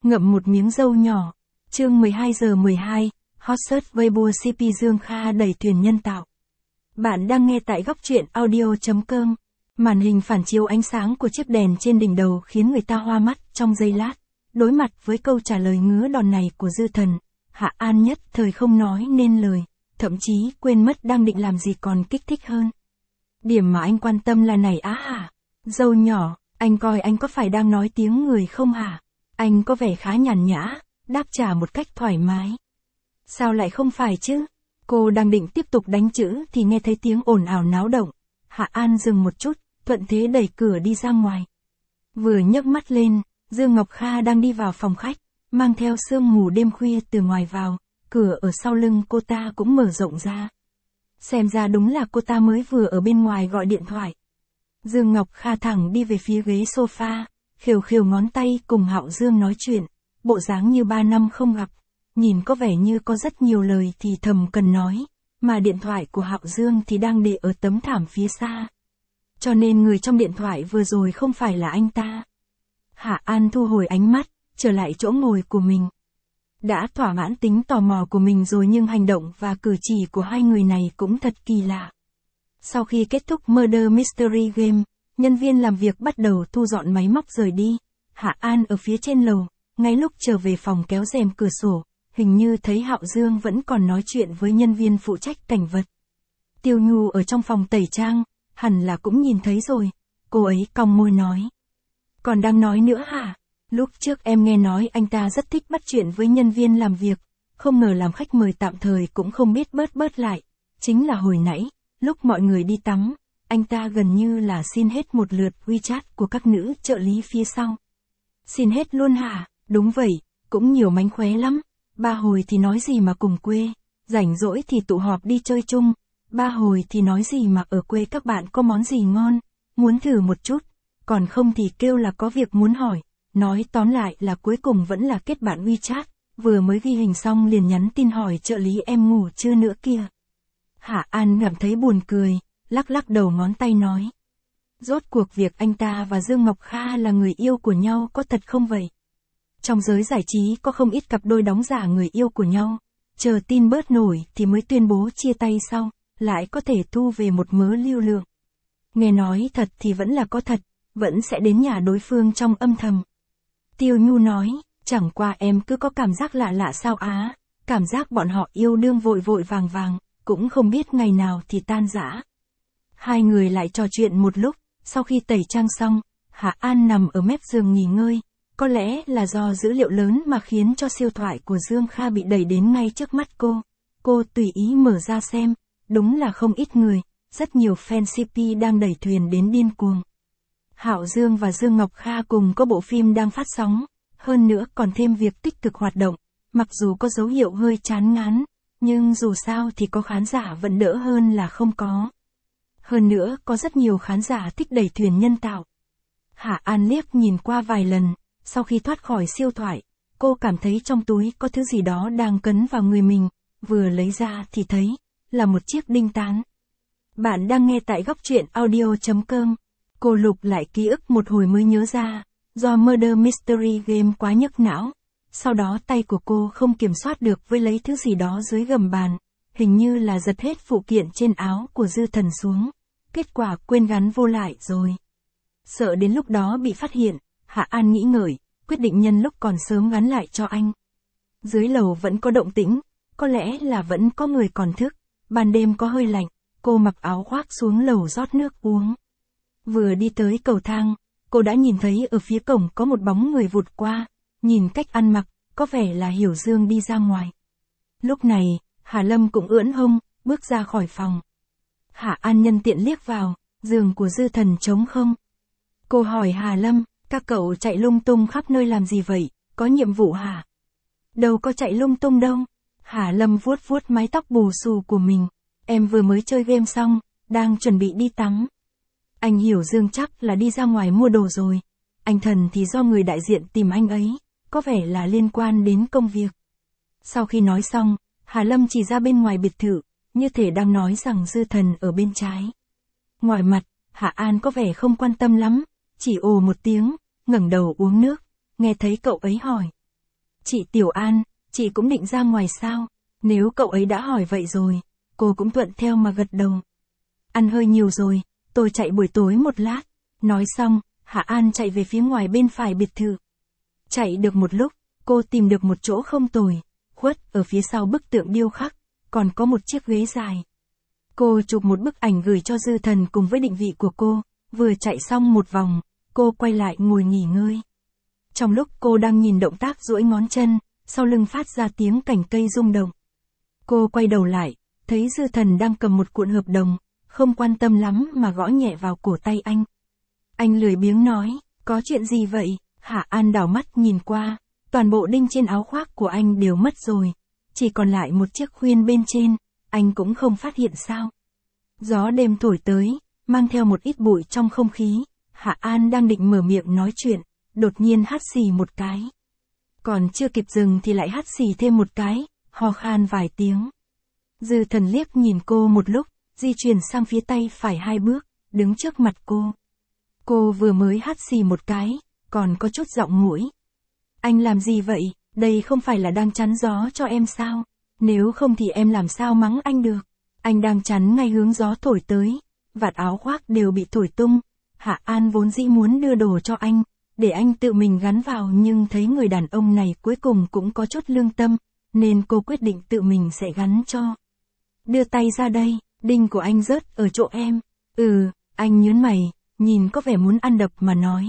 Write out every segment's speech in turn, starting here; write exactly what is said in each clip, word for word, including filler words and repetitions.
ngậm một miếng dâu nhỏ. Chương mười hai giờ mười hai, hot search Weibo xê pê Dương Kha đẩy thuyền nhân tạo. Bạn đang nghe tại góc truyện audio chấm com. Màn hình phản chiếu ánh sáng của chiếc đèn trên đỉnh đầu khiến người ta hoa mắt trong giây lát. Đối mặt với câu trả lời ngứa đòn này của Dư Thần, Hạ An nhất thời không nói nên lời, thậm chí quên mất đang định làm gì còn kích thích hơn. Điểm mà anh quan tâm là này á hả? Dâu nhỏ, anh coi anh có phải đang nói tiếng người không hả? Anh có vẻ khá nhàn nhã, đáp trả một cách thoải mái. Sao lại không phải chứ? Cô đang định tiếp tục đánh chữ thì nghe thấy tiếng ồn ào náo động. Hạ An dừng một chút, thuận thế đẩy cửa đi ra ngoài. Vừa nhấc mắt lên, Dương Ngọc Kha đang đi vào phòng khách, mang theo sương mù đêm khuya từ ngoài vào, cửa ở sau lưng cô ta cũng mở rộng ra. Xem ra đúng là cô ta mới vừa ở bên ngoài gọi điện thoại. Dương Ngọc Kha thẳng đi về phía ghế sofa, khều khều ngón tay cùng Hạo Dương nói chuyện, bộ dáng như ba năm không gặp, nhìn có vẻ như có rất nhiều lời thì thầm cần nói, mà điện thoại của Hạo Dương thì đang để ở tấm thảm phía xa. Cho nên người trong điện thoại vừa rồi không phải là anh ta. Hạ An thu hồi ánh mắt, trở lại chỗ ngồi của mình. Đã thỏa mãn tính tò mò của mình rồi nhưng hành động và cử chỉ của hai người này cũng thật kỳ lạ. Sau khi kết thúc Murder Mystery Game, nhân viên làm việc bắt đầu thu dọn máy móc rời đi. Hạ An ở phía trên lầu, ngay lúc trở về phòng kéo rèm cửa sổ, hình như thấy Hạo Dương vẫn còn nói chuyện với nhân viên phụ trách cảnh vật. Tiêu Nhu ở trong phòng tẩy trang, hẳn là cũng nhìn thấy rồi, cô ấy cong môi nói. Còn đang nói nữa hả? Lúc trước em nghe nói anh ta rất thích bắt chuyện với nhân viên làm việc, không ngờ làm khách mời tạm thời cũng không biết bớt bớt lại. Chính là hồi nãy, lúc mọi người đi tắm, anh ta gần như là xin hết một lượt WeChat của các nữ trợ lý phía sau. Xin hết luôn hả? Đúng vậy, cũng nhiều mánh khóe lắm. Ba hồi thì nói gì mà cùng quê, rảnh rỗi thì tụ họp đi chơi chung. Ba hồi thì nói gì mà ở quê các bạn có món gì ngon, muốn thử một chút, còn không thì kêu là có việc muốn hỏi. Nói tóm lại là cuối cùng vẫn là kết bạn WeChat, vừa mới ghi hình xong liền nhắn tin hỏi trợ lý em ngủ chưa nữa kia. Hạ An cảm thấy buồn cười, lắc lắc đầu ngón tay nói. Rốt cuộc việc anh ta và Dương Ngọc Kha là người yêu của nhau có thật không vậy? Trong giới giải trí có không ít cặp đôi đóng giả người yêu của nhau, chờ tin bớt nổi thì mới tuyên bố chia tay sau, lại có thể thu về một mớ lưu lượng. Nghe nói thật thì vẫn là có thật, vẫn sẽ đến nhà đối phương trong âm thầm. Tiêu Nhu nói, chẳng qua em cứ có cảm giác lạ lạ sao á, cảm giác bọn họ yêu đương vội vội vàng vàng, cũng không biết ngày nào thì tan rã. Hai người lại trò chuyện một lúc, sau khi tẩy trang xong, Hạ An nằm ở mép giường nghỉ ngơi, có lẽ là do dữ liệu lớn mà khiến cho siêu thoại của Dương Kha bị đẩy đến ngay trước mắt cô. Cô tùy ý mở ra xem, đúng là không ít người, rất nhiều fan xê pê đang đẩy thuyền đến điên cuồng. Hạo Dương và Dương Ngọc Kha cùng có bộ phim đang phát sóng, hơn nữa còn thêm việc tích cực hoạt động, mặc dù có dấu hiệu hơi chán ngán, nhưng dù sao thì có khán giả vẫn đỡ hơn là không có. Hơn nữa có rất nhiều khán giả thích đẩy thuyền nhân tạo. Hạ An liếc nhìn qua vài lần, sau khi thoát khỏi siêu thoại, cô cảm thấy trong túi có thứ gì đó đang cấn vào người mình, vừa lấy ra thì thấy là một chiếc đinh tán. Bạn đang nghe tại góc truyện audio chấm com. Cô lục lại ký ức một hồi mới nhớ ra, do Murder Mystery Game quá nhức não. Sau đó tay của cô không kiểm soát được với lấy thứ gì đó dưới gầm bàn, hình như là giật hết phụ kiện trên áo của Dư Thần xuống. Kết quả quên gắn vô lại rồi. Sợ đến lúc đó bị phát hiện, Hạ An nghĩ ngợi, quyết định nhân lúc còn sớm gắn lại cho anh. Dưới lầu vẫn có động tĩnh, có lẽ là vẫn có người còn thức, ban đêm có hơi lạnh, cô mặc áo khoác xuống lầu rót nước uống. Vừa đi tới cầu thang, cô đã nhìn thấy ở phía cổng có một bóng người vụt qua, nhìn cách ăn mặc, có vẻ là Hiểu Dương đi ra ngoài. Lúc này, Hà Lâm cũng ưỡn hông, bước ra khỏi phòng. Hạ An nhân tiện liếc vào, giường của Dư Thần trống không. Cô hỏi Hà Lâm, các cậu chạy lung tung khắp nơi làm gì vậy, có nhiệm vụ hả? Đâu có chạy lung tung đâu. Hà Lâm vuốt vuốt mái tóc bù xù của mình. Em vừa mới chơi game xong, đang chuẩn bị đi tắm. Anh Hiểu Dương chắc là đi ra ngoài mua đồ rồi. Anh Thần thì do người đại diện tìm anh ấy, có vẻ là liên quan đến công việc. Sau khi nói xong, Hà Lâm chỉ ra bên ngoài biệt thự, như thể đang nói rằng Dư Thần ở bên trái. Ngoài mặt, Hạ An có vẻ không quan tâm lắm, chỉ ồ một tiếng, ngẩng đầu uống nước, nghe thấy cậu ấy hỏi. Chị Tiểu An, chị cũng định ra ngoài sao? Nếu cậu ấy đã hỏi vậy rồi, cô cũng thuận theo mà gật đầu. Ăn hơi nhiều rồi, tôi chạy buổi tối một lát. Nói xong, Hạ An chạy về phía ngoài bên phải biệt thự. Chạy được một lúc, cô tìm được một chỗ không tồi, khuất ở phía sau bức tượng điêu khắc, còn có một chiếc ghế dài. Cô chụp một bức ảnh gửi cho Dư Thần cùng với định vị của cô, vừa chạy xong một vòng, cô quay lại ngồi nghỉ ngơi. Trong lúc cô đang nhìn động tác duỗi ngón chân, sau lưng phát ra tiếng cành cây rung động. Cô quay đầu lại, thấy Dư Thần đang cầm một cuộn hợp đồng, không quan tâm lắm mà gõ nhẹ vào cổ tay anh. Anh lười biếng nói, có chuyện gì vậy? Hạ An đảo mắt nhìn qua, toàn bộ đinh trên áo khoác của anh đều mất rồi, chỉ còn lại một chiếc khuyên bên trên, anh cũng không phát hiện sao. Gió đêm thổi tới, mang theo một ít bụi trong không khí, Hạ An đang định mở miệng nói chuyện, đột nhiên hắt xì một cái. Còn chưa kịp dừng thì lại hắt xì thêm một cái, ho khan vài tiếng. Dư Thần liếc nhìn cô một lúc, di chuyển sang phía tay phải hai bước, đứng trước mặt cô. Cô vừa mới hắt xì một cái, còn có chút giọng mũi. Anh làm gì vậy, đây không phải là đang chắn gió cho em sao? Nếu không thì em làm sao mắng anh được? Anh đang chắn ngay hướng gió thổi tới, vạt áo khoác đều bị thổi tung. Hạ An vốn dĩ muốn đưa đồ cho anh, để anh tự mình gắn vào, nhưng thấy người đàn ông này cuối cùng cũng có chút lương tâm, nên cô quyết định tự mình sẽ gắn cho. Đưa tay ra đây, đinh của anh rớt ở chỗ em. Ừ, anh nhớn mày, nhìn có vẻ muốn ăn đập mà nói.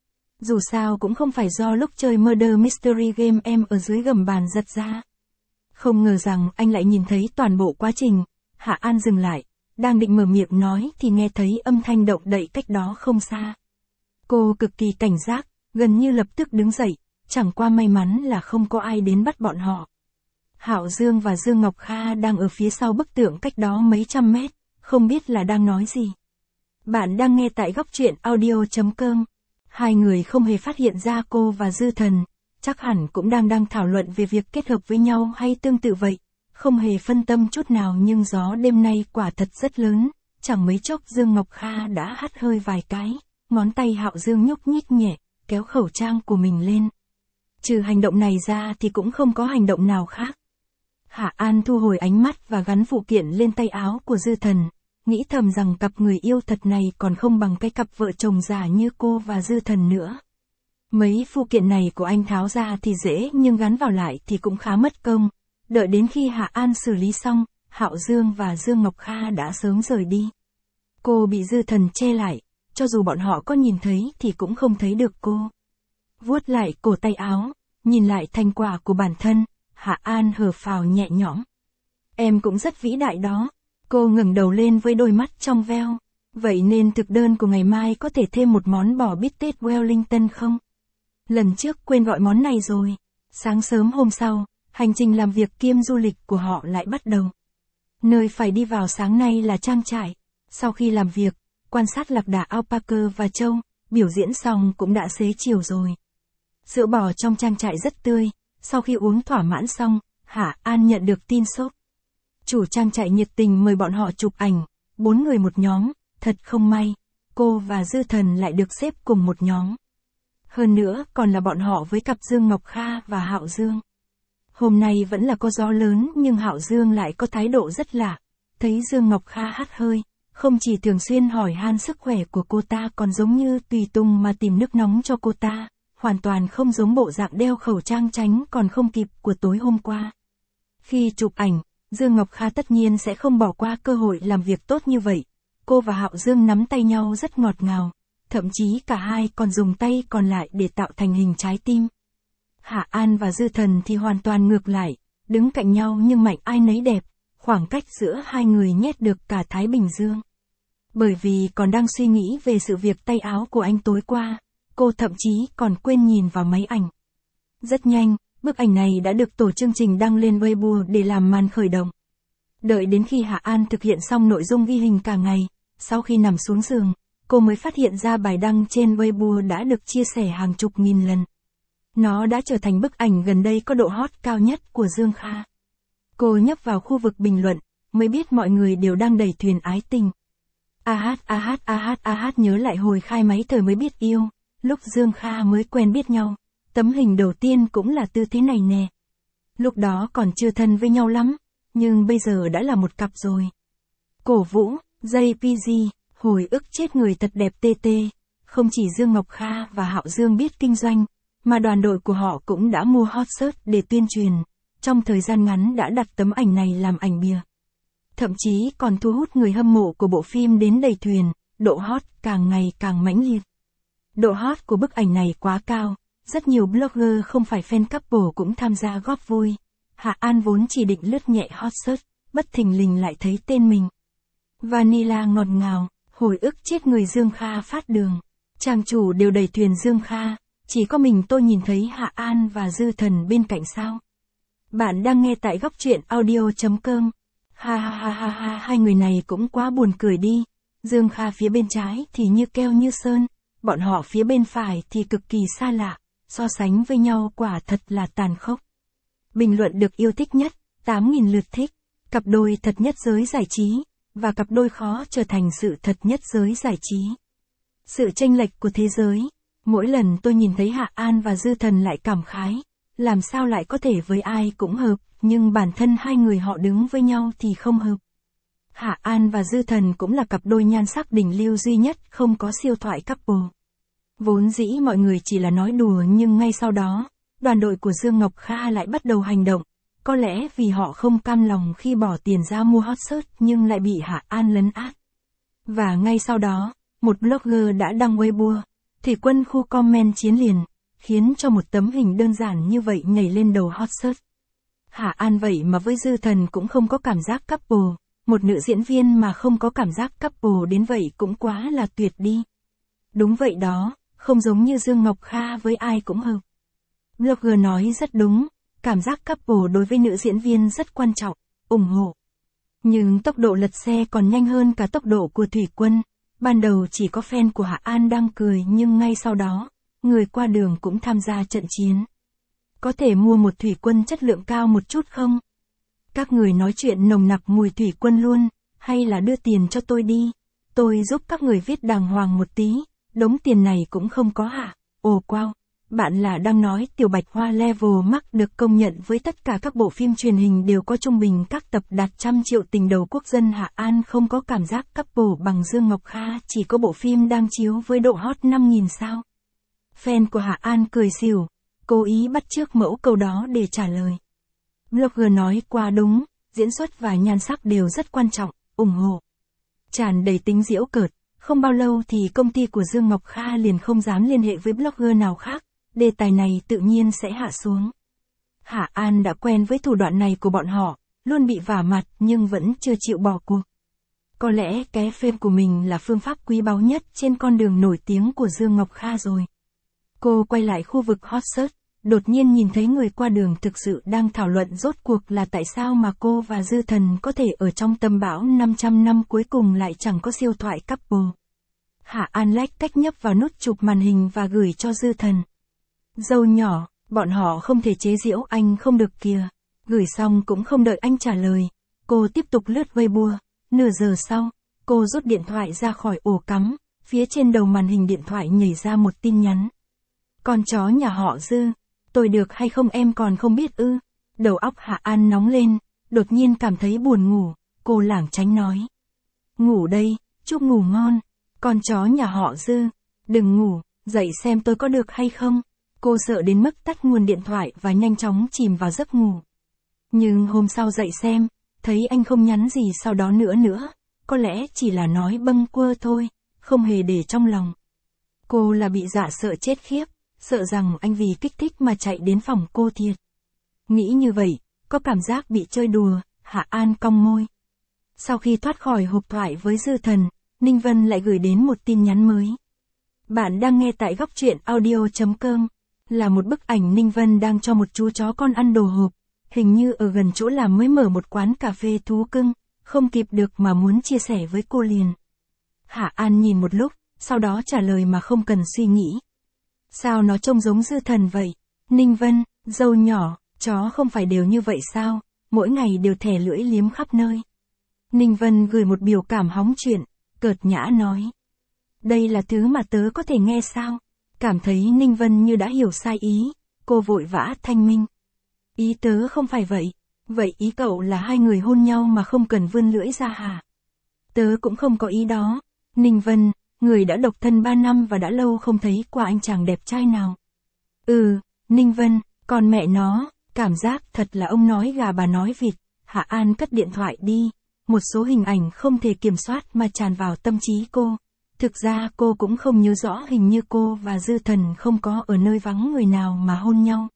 Dù sao cũng không phải do lúc chơi Murder Mystery Game em ở dưới gầm bàn giật ra. Không ngờ rằng anh lại nhìn thấy toàn bộ quá trình. Hạ An dừng lại, đang định mở miệng nói thì nghe thấy âm thanh động đậy cách đó không xa. Cô cực kỳ cảnh giác, gần như lập tức đứng dậy, chẳng qua may mắn là không có ai đến bắt bọn họ. Hạo Dương và Dương Ngọc Kha đang ở phía sau bức tượng cách đó mấy trăm mét, không biết là đang nói gì. Bạn đang nghe tại góc truyện audio chấm com. Hai người không hề phát hiện ra cô và Dư Thần, chắc hẳn cũng đang đang thảo luận về việc kết hợp với nhau hay tương tự vậy, không hề phân tâm chút nào, nhưng gió đêm nay quả thật rất lớn, chẳng mấy chốc Dương Ngọc Kha đã hắt hơi vài cái, ngón tay Hạo Dương nhúc nhích nhẹ, kéo khẩu trang của mình lên. Trừ hành động này ra thì cũng không có hành động nào khác. Hạ An thu hồi ánh mắt và gắn phụ kiện lên tay áo của Dư Thần, nghĩ thầm rằng cặp người yêu thật này còn không bằng cái cặp vợ chồng già như cô và Dư Thần nữa. Mấy phụ kiện này của anh tháo ra thì dễ, nhưng gắn vào lại thì cũng khá mất công. Đợi đến khi Hạ An xử lý xong, Hạo Dương và Dương Ngọc Kha đã sớm rời đi. Cô bị Dư Thần che lại, cho dù bọn họ có nhìn thấy thì cũng không thấy được cô. Vuốt lại cổ tay áo, nhìn lại thành quả của bản thân, Hạ An hở phào nhẹ nhõm. Em cũng rất vĩ đại đó. Cô ngẩng đầu lên với đôi mắt trong veo. Vậy nên thực đơn của ngày mai có thể thêm một món bò bít tết Wellington không? Lần trước quên gọi món này rồi. Sáng sớm hôm sau, hành trình làm việc kiêm du lịch của họ lại bắt đầu. Nơi phải đi vào sáng nay là trang trại. Sau khi làm việc, quan sát lạc đà alpaca và trâu, biểu diễn xong cũng đã xế chiều rồi. Sữa bò trong trang trại rất tươi, sau khi uống thỏa mãn xong, Hạ An nhận được tin sốt. Chủ trang trại nhiệt tình mời bọn họ chụp ảnh, bốn người một nhóm, thật không may, cô và Dư Thần lại được xếp cùng một nhóm. Hơn nữa còn là bọn họ với cặp Dương Ngọc Kha và Hạo Dương. Hôm nay vẫn là có gió lớn nhưng Hạo Dương lại có thái độ rất lạ. Thấy Dương Ngọc Kha hắt hơi, không chỉ thường xuyên hỏi han sức khỏe của cô ta còn giống như tùy tùng mà tìm nước nóng cho cô ta, hoàn toàn không giống bộ dạng đeo khẩu trang tránh còn không kịp của tối hôm qua. Khi chụp ảnh, Dương Ngọc Kha tất nhiên sẽ không bỏ qua cơ hội làm việc tốt như vậy. Cô và Hạo Dương nắm tay nhau rất ngọt ngào, thậm chí cả hai còn dùng tay còn lại để tạo thành hình trái tim. Hạ An và Dư Thần thì hoàn toàn ngược lại, đứng cạnh nhau nhưng mạnh ai nấy đẹp, khoảng cách giữa hai người nhét được cả Thái Bình Dương. Bởi vì còn đang suy nghĩ về sự việc tay áo của anh tối qua, cô thậm chí còn quên nhìn vào máy ảnh. Rất nhanh, bức ảnh này đã được tổ chương trình đăng lên Weibo để làm màn khởi động. Đợi đến khi Hạ An thực hiện xong nội dung ghi hình cả ngày, sau khi nằm xuống giường, cô mới phát hiện ra bài đăng trên Weibo đã được chia sẻ hàng chục nghìn lần. Nó đã trở thành bức ảnh gần đây có độ hot cao nhất của Dương Kha. Cô nhấp vào khu vực bình luận, mới biết mọi người đều đang đẩy thuyền ái tình. A hát a hát a hát a hát nhớ lại hồi khai máy thời mới biết yêu, lúc Dương Kha mới quen biết nhau. Tấm hình đầu tiên cũng là tư thế này nè. Lúc đó còn chưa thân với nhau lắm, nhưng bây giờ đã là một cặp rồi. Cổ vũ, gi pê giê, hồi ức chết người thật đẹp tê tê. Không chỉ Dương Ngọc Kha và Hạo Dương biết kinh doanh, mà đoàn đội của họ cũng đã mua hot search để tuyên truyền. Trong thời gian ngắn đã đặt tấm ảnh này làm ảnh bìa. Thậm chí còn thu hút người hâm mộ của bộ phim đến đầy thuyền, độ hot càng ngày càng mãnh liệt. Độ hot của bức ảnh này quá cao, rất nhiều blogger không phải fan couple cũng tham gia góp vui. Hạ An vốn chỉ định lướt nhẹ hot search, bất thình lình lại thấy tên mình. Vanilla ngọt ngào, hồi ức chết người Dương Kha phát đường. Trang chủ đều đầy thuyền Dương Kha, chỉ có mình tôi nhìn thấy Hạ An và Dư Thần bên cạnh sao. Bạn đang nghe tại góc truyện audio.com. Ha ha ha ha ha, hai người này cũng quá buồn cười đi. Dương Kha phía bên trái thì như keo như sơn, bọn họ phía bên phải thì cực kỳ xa lạ, so sánh với nhau quả thật là tàn khốc. Bình luận được yêu thích nhất, tám nghìn lượt thích, cặp đôi thật nhất giới giải trí, và cặp đôi khó trở thành sự thật nhất giới giải trí. Sự chênh lệch của thế giới, mỗi lần tôi nhìn thấy Hạ An và Dư Thần lại cảm khái, làm sao lại có thể với ai cũng hợp, nhưng bản thân hai người họ đứng với nhau thì không hợp. Hạ An và Dư Thần cũng là cặp đôi nhan sắc đỉnh lưu duy nhất không có siêu thoại couple. Vốn dĩ mọi người chỉ là nói đùa nhưng ngay sau đó, đoàn đội của Dương Ngọc Kha lại bắt đầu hành động, có lẽ vì họ không cam lòng khi bỏ tiền ra mua hot search nhưng lại bị Hạ An lấn át. Và ngay sau đó, một blogger đã đăng Weibo, thủy quân khu comment chiến liền, khiến cho một tấm hình đơn giản như vậy nhảy lên đầu hot search. Hạ An vậy mà với Dư Thần cũng không có cảm giác couple, một nữ diễn viên mà không có cảm giác couple đến vậy cũng quá là tuyệt đi. Đúng vậy đó, không giống như Dương Ngọc Kha với ai cũng hợp. Blogger nói rất đúng, cảm giác couple đối với nữ diễn viên rất quan trọng, ủng hộ. Nhưng tốc độ lật xe còn nhanh hơn cả tốc độ của thủy quân, ban đầu chỉ có fan của Hạ An đang cười nhưng ngay sau đó, người qua đường cũng tham gia trận chiến. Có thể mua một thủy quân chất lượng cao một chút không? Các người nói chuyện nồng nặc mùi thủy quân luôn, hay là đưa tiền cho tôi đi, tôi giúp các người viết đàng hoàng một tí, đống tiền này cũng không có hả? Ồ wow, bạn là đang nói Tiểu Bạch Hoa Level Max được công nhận với tất cả các bộ phim truyền hình đều có trung bình các tập đạt trăm triệu tình đầu quốc dân. Hạ An không có cảm giác couple bằng Dương Ngọc Kha, chỉ có bộ phim đang chiếu với độ hot năm nghìn sao. Fan của Hạ An cười xỉu, cố ý bắt chước mẫu câu đó để trả lời. Blogger nói quá đúng, diễn xuất và nhan sắc đều rất quan trọng, ủng hộ. Tràn đầy tính giễu cợt, không bao lâu thì công ty của Dương Ngọc Kha liền không dám liên hệ với blogger nào khác, đề tài này tự nhiên sẽ hạ xuống. Hạ An đã quen với thủ đoạn này của bọn họ, luôn bị vả mặt nhưng vẫn chưa chịu bỏ cuộc. Có lẽ cái phim của mình là phương pháp quý báu nhất trên con đường nổi tiếng của Dương Ngọc Kha rồi. Cô quay lại khu vực hot search, đột nhiên nhìn thấy người qua đường thực sự đang thảo luận rốt cuộc là tại sao mà cô và Dư Thần có thể ở trong tâm bão năm trăm năm cuối cùng lại chẳng có siêu thoại couple. Hạ An lách cách nhấp vào nút chụp màn hình và gửi cho Dư Thần. Dâu nhỏ, bọn họ không thể chế giễu anh không được kìa. Gửi xong cũng không đợi anh trả lời. Cô tiếp tục lướt Weibo. Nửa giờ sau, cô rút điện thoại ra khỏi ổ cắm. Phía trên đầu màn hình điện thoại nhảy ra một tin nhắn. Con chó nhà họ Dư, tôi được hay không em còn không biết ư. Đầu óc Hạ An nóng lên, đột nhiên cảm thấy buồn ngủ. Cô lảng tránh nói. Ngủ đây, chúc ngủ ngon. Con chó nhà họ Dư, đừng ngủ, dậy xem tôi có được hay không. Cô sợ đến mức tắt nguồn điện thoại và nhanh chóng chìm vào giấc ngủ. Nhưng hôm sau dậy xem, thấy anh không nhắn gì sau đó nữa nữa, có lẽ chỉ là nói bâng quơ thôi, không hề để trong lòng. Cô là bị dọa sợ chết khiếp, sợ rằng anh vì kích thích mà chạy đến phòng cô thiệt. Nghĩ như vậy, có cảm giác bị chơi đùa, Hạ An cong môi. Sau khi thoát khỏi hộp thoại với Dư Thần, Ninh Vân lại gửi đến một tin nhắn mới. Bạn đang nghe tại góc truyện audio.com. Là một bức ảnh Ninh Vân đang cho một chú chó con ăn đồ hộp, hình như ở gần chỗ làm mới mở một quán cà phê thú cưng, không kịp được mà muốn chia sẻ với cô liền. Hạ An nhìn một lúc, sau đó trả lời mà không cần suy nghĩ. Sao nó trông giống Dư Thần vậy? Ninh Vân, dâu nhỏ, chó không phải đều như vậy sao, mỗi ngày đều thè lưỡi liếm khắp nơi. Ninh Vân gửi một biểu cảm hóng chuyện, cợt nhã nói. Đây là thứ mà tớ có thể nghe sao? Cảm thấy Ninh Vân như đã hiểu sai ý, cô vội vã thanh minh. Ý tớ không phải vậy. Vậy ý cậu là hai người hôn nhau mà không cần vươn lưỡi ra hả? Tớ cũng không có ý đó. Ninh Vân, người đã độc thân ba năm và đã lâu không thấy qua anh chàng đẹp trai nào. Ừ, Ninh Vân, còn mẹ nó, cảm giác thật là ông nói gà bà nói vịt. Hạ An cất điện thoại đi. Một số hình ảnh không thể kiểm soát mà tràn vào tâm trí cô. Thực ra cô cũng không nhớ rõ, hình như cô và Dư Thần không có ở nơi vắng người nào mà hôn nhau.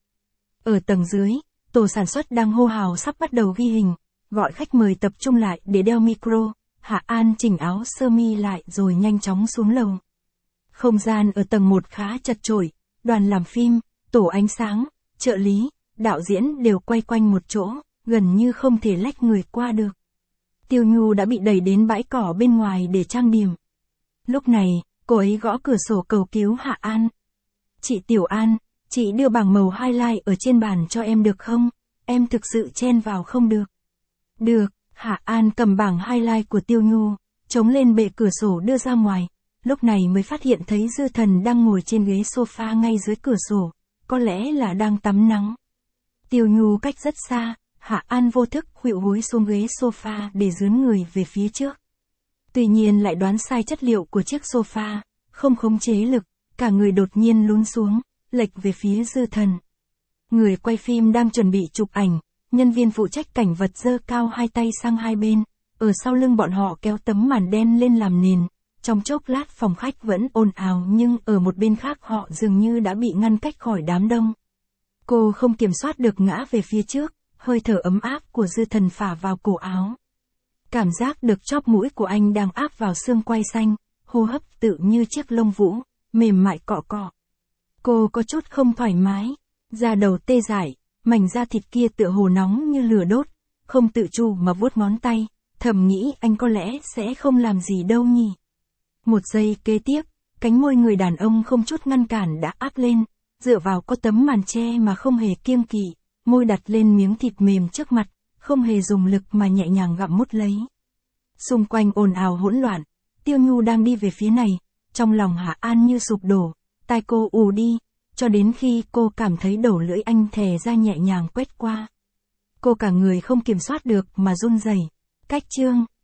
Ở tầng dưới, tổ sản xuất đang hô hào sắp bắt đầu ghi hình, gọi khách mời tập trung lại để đeo micro. Hạ An chỉnh áo sơ mi lại rồi nhanh chóng xuống lầu. Không gian ở tầng một khá chật chội, đoàn làm phim, tổ ánh sáng, trợ lý, đạo diễn đều quay quanh một chỗ, gần như không thể lách người qua được. Tiêu Nhu đã bị đẩy đến bãi cỏ bên ngoài để trang điểm. Lúc này, cô ấy gõ cửa sổ cầu cứu Hạ An. Chị Tiểu An, chị đưa bảng màu highlight ở trên bàn cho em được không? Em thực sự chen vào không được. Được, Hạ An cầm bảng highlight của Tiêu Nhu, chống lên bệ cửa sổ đưa ra ngoài. Lúc này mới phát hiện thấy Dư Thần đang ngồi trên ghế sofa ngay dưới cửa sổ, có lẽ là đang tắm nắng. Tiêu Nhu cách rất xa, Hạ An vô thức khuỵu gối xuống ghế sofa để dướn người về phía trước. Tuy nhiên lại đoán sai chất liệu của chiếc sofa, không khống chế lực, cả người đột nhiên lún xuống, lệch về phía Dư Thần. Người quay phim đang chuẩn bị chụp ảnh, nhân viên phụ trách cảnh vật giơ cao hai tay sang hai bên, ở sau lưng bọn họ kéo tấm màn đen lên làm nền. Trong chốc lát phòng khách vẫn ồn ào nhưng ở một bên khác họ dường như đã bị ngăn cách khỏi đám đông. Cô không kiểm soát được ngã về phía trước, hơi thở ấm áp của Dư Thần phả vào cổ áo. Cảm giác được chóp mũi của anh đang áp vào xương quai xanh, hô hấp tự như chiếc lông vũ, mềm mại cọ cọ. Cô có chút không thoải mái, da đầu tê dại, mảnh da thịt kia tựa hồ nóng như lửa đốt, không tự chủ mà vuốt ngón tay, thầm nghĩ anh có lẽ sẽ không làm gì đâu nhỉ. Một giây kế tiếp, cánh môi người đàn ông không chút ngăn cản đã áp lên, dựa vào có tấm màn che mà không hề kiêng kỵ, môi đặt lên miếng thịt mềm trước mặt, không hề dùng lực mà nhẹ nhàng gặm mút lấy. Xung quanh ồn ào hỗn loạn, Tiêu Nhu đang đi về phía này, trong lòng Hạ An như sụp đổ, tai cô ù đi, cho đến khi cô cảm thấy đầu lưỡi anh thè ra nhẹ nhàng quét qua. Cô cả người không kiểm soát được mà run rẩy. Cách chương